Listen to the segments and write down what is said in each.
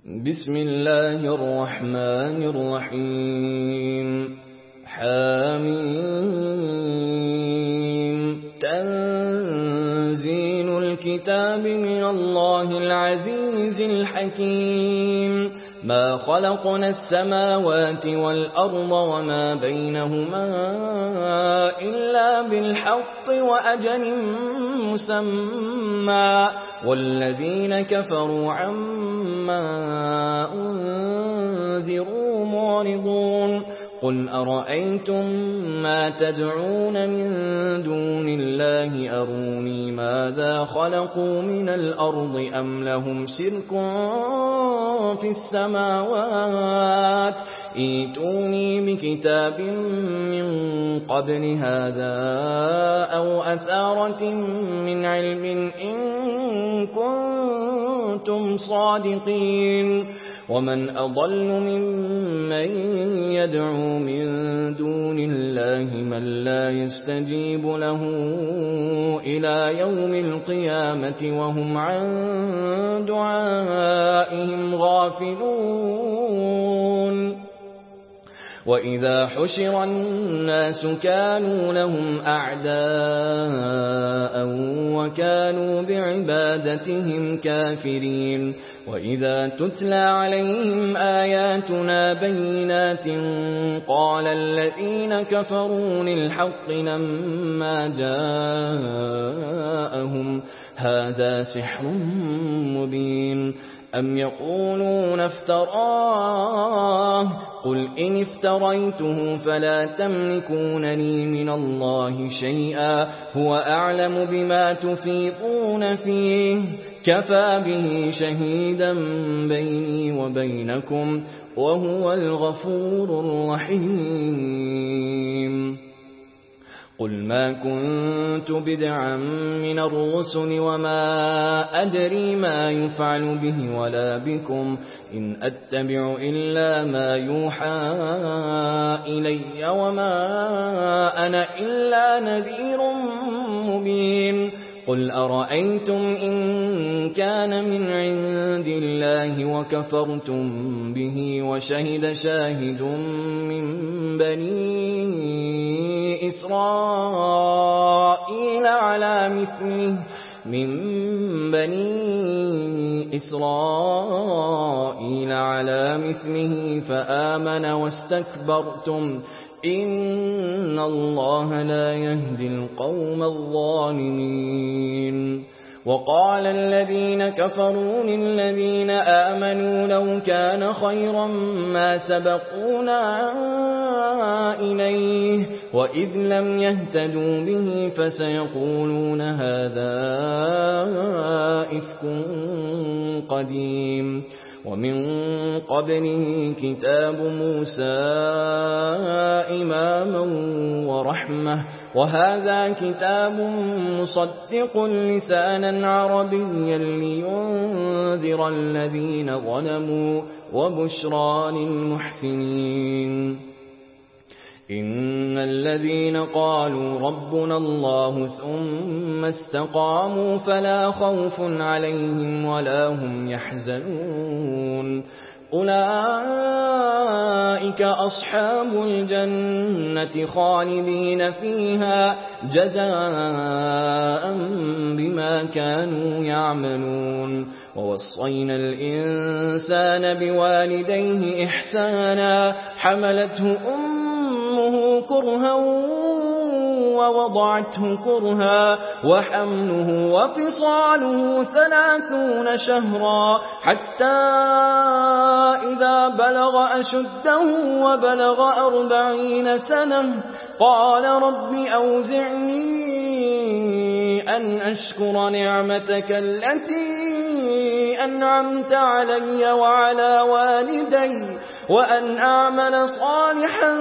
بسم الله الرحمن الرحيم حميم تنزيل الكتاب من الله العزيز الحكيم ما خلقنا السماوات والأرض وما بينهما إلا بالحق وأجل مسمى والذين كفروا عما أنذروا معرضون قل أرأيتم ما تدعون من دون الله أروني ماذا خلقوا من الأرض أم لهم شرك في السماوات ائتوني بكتاب من قبل هذا أو أثارة من علم إن كنتم صادقين ومن أضل ممن يدعو من دون الله من لا يستجيب له إلى يوم القيامة وهم عن دعائهم غافلون وإذا حشر الناس كانوا لهم أعداء وكانوا بعبادتهم كافرين وإذا تتلى عليهم آياتنا بينات قال الذين كفروا للحق لما جاءهم هذا سحر مبين أم يقولون افتراه قل إن افتريته فلا تملكون لي من الله شيئا هو أعلم بما تفيضون فيه كفى به شهيدا بيني وبينكم وهو الغفور الرحيم قل ما كنت بدعا من الرسل وما أدري ما يفعل به ولا بكم إن أتبع إلا ما يوحى إلي وما أنا إلا نذير مبين قل أرأيتم إن كان من عند الله وكفرتم به وشهد شاهد من بني إسرائيل على مثله فآمن واستكبرتم إن الله لا يهدي القوم الظالمين وقال الذين كفروا للذين آمنوا لو كان خيرا ما سبقونا إليه وإذ لم يهتدوا به فسيقولون هذا إفك قديم ومن قبله كتاب موسى إماما ورحمة وهذا كتاب مصدق لسانا عربيا لينذر الذين ظلموا وبشرى للمحسنين إن الذين قالوا ربنا الله ثم استقاموا فلا خوف عليهم ولا هم يحزنون أولئك أصحاب الجنة خالدين فيها جزاء بما كانوا يعملون ووصينا الإنسان بوالديه إحسانا حملته أمه كرها ووضعته كرها وحمله وفصاله 30 شهرا حتى إذا بلغ أشده وبلغ 40 سنة قال رب أوزعني أن أشكر نعمتك التي أنعمت علي وعلى والدي وأن أعمل صالحا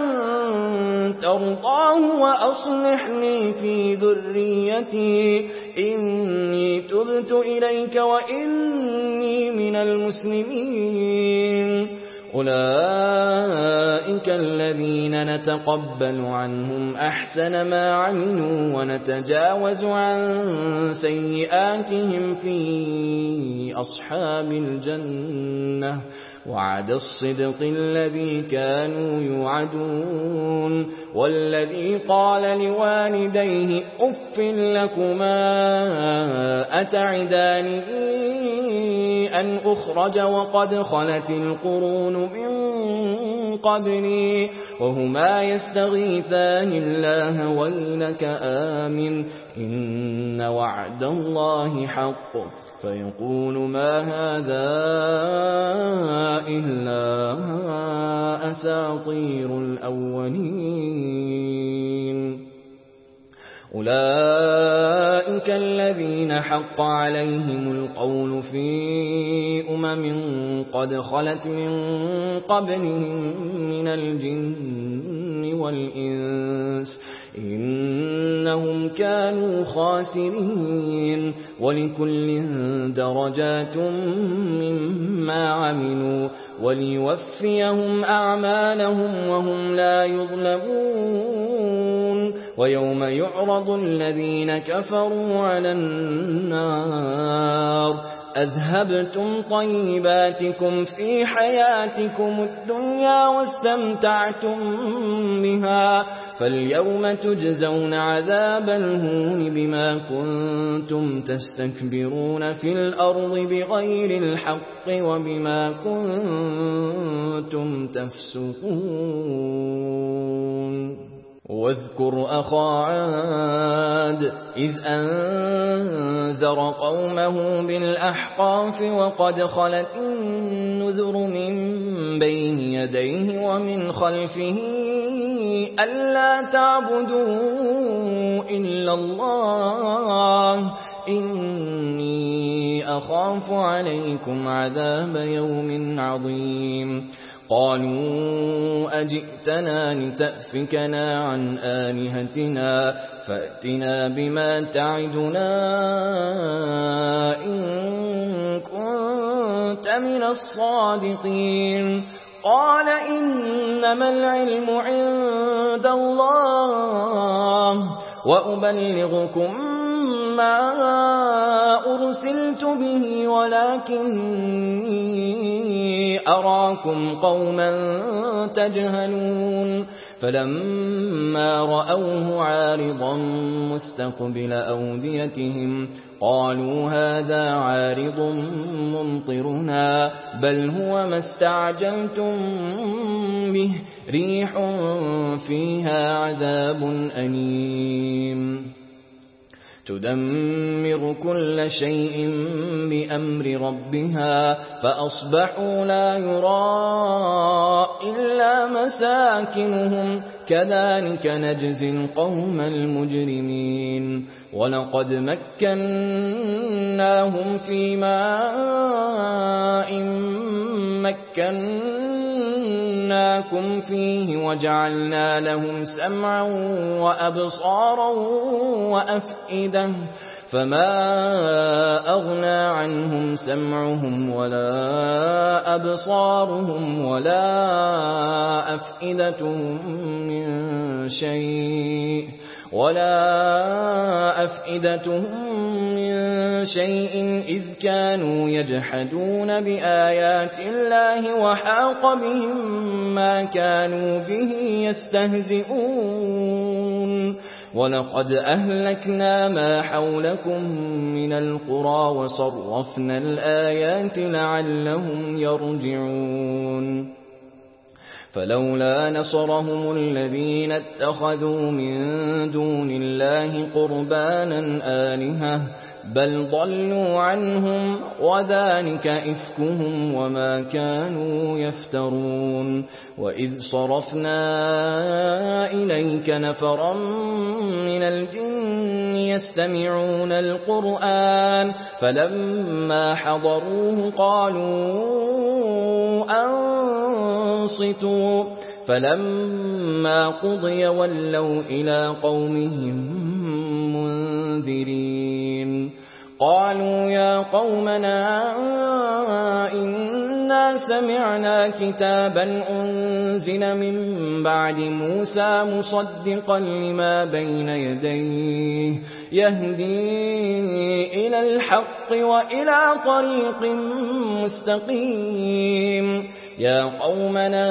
ترضاه وأصلح لي في ذريتي إني تبت إليك وإني من المسلمين أولئك الذين نتقبل عنهم أحسن ما عملوا ونتجاوز عن سيئاتهم في أصحاب الجنة وعد الصدق الذي كانوا يوعدون والذي قال لوالديه أف لكما أتعداني أن أخرج وقد خلت القرون من قبلي وهما يستغيثان الله ويلك آمن إن وعد الله حق فيقول ما هذا إلا أساطير الأولين أولئك الذين حق عليهم القول في قد خلت من قبلهم من الجن والإنس إنهم كانوا خاسرين ولكل درجات مما عملوا وليوفيهم أعمالهم وهم لا يظلمون ويوم يعرض الذين كفروا على النار أذهبتم طيباتكم في حياتكم الدنيا واستمتعتم بها فاليوم تجزون عذاب الهون بما كنتم تستكبرون في الأرض بغير الحق وبما كنتم تفسقون واذكر أخا عاد إذ أنذر قومه بالأحقاف وقد خلت النذر من بين يديه ومن خلفه ألا تعبدوا إلا الله إني أخاف عليكم عذاب يوم عظيم قالوا أجئتنا لتأفكنا عن آلهتنا فأتنا بما تعدنا إن كنت من الصادقين قال إنما العلم عند الله وأبلغكم ما أرسلت به ولكني أراكم قوما تجهلون فلما رأوه عارضا مستقبل أوديتهم قالوا هذا عارض ممطرنا بل هو ما استعجلتم به ريح فيها عذاب أليم تدمر كل شيء بأمر ربها فأصبحوا لا يرى إلا مساكنهم كذلك نجزي القوم المجرمين ولقد مكناهم في ماء مكناكم فيه وجعلنا لهم سمعا وأبصارا وأفئدة فما أغنى عنهم سمعهم ولا أبصارهم ولا أفئدتهم من شيء إذ كانوا يجحدون بآيات الله وحاق بهم ما كانوا به يستهزئون ولقد أهلكنا ما حولكم من القرى وصرفنا الآيات لعلهم يرجعون فلولا نصرهم الذين اتخذوا من دون الله قربانا آلهة بل ضلوا عنهم وذلك إفكهم وما كانوا يفترون وإذ صرفنا إليك نفرا من الجن يستمعون القرآن فلما حضروه قالوا أنصتوا فلما قضي ولوا إلى قومهم منذرين قالوا يا قومنا إنا إنا سمعنا كتابا أنزل من بعد موسى مصدقا لما بين يديه يهدي إلى الحق وإلى طريق مستقيم يا قومنا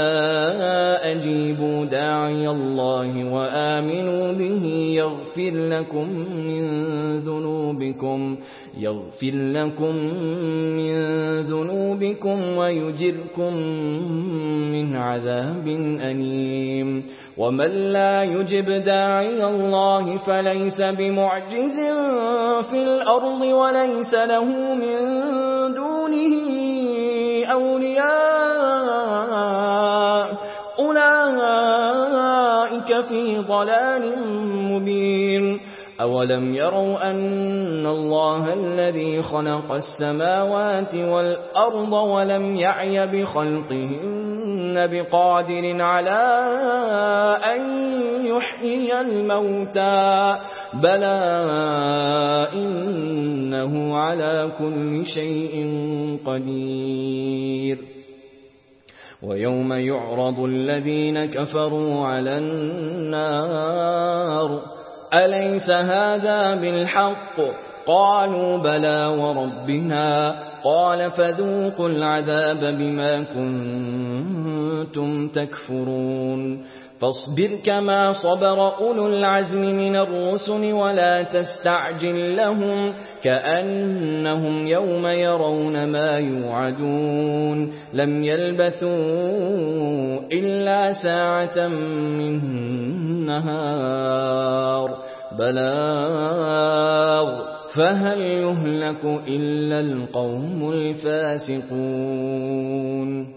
أجيبوا داعي الله وآمنوا به يغفر لكم من ذنوبكم ويجركم من عذاب أليم ومن لا يجب داعي الله فليس بمعجز في الأرض وليس له من دونه أولياء أولئك في ضلال مبين أولم يروا أن الله الذي خلق السماوات والأرض ولم يعي بخلقهن بقادر على أن يحيي الموتى بلى إنه على كل شيء قدير ويوم يعرض الذين كفروا على النار أليس هذا بالحق قالوا بلى وربنا قال فذوقوا العذاب بما كنتم تكفرون فاصبر كما صبر أولو العزم من الرسل ولا تستعجل لهم كأنهم يوم يرون ما يوعدون لم يلبثوا إلا ساعة من النهار بلاغ فهل يهلك إلا القوم الفاسقون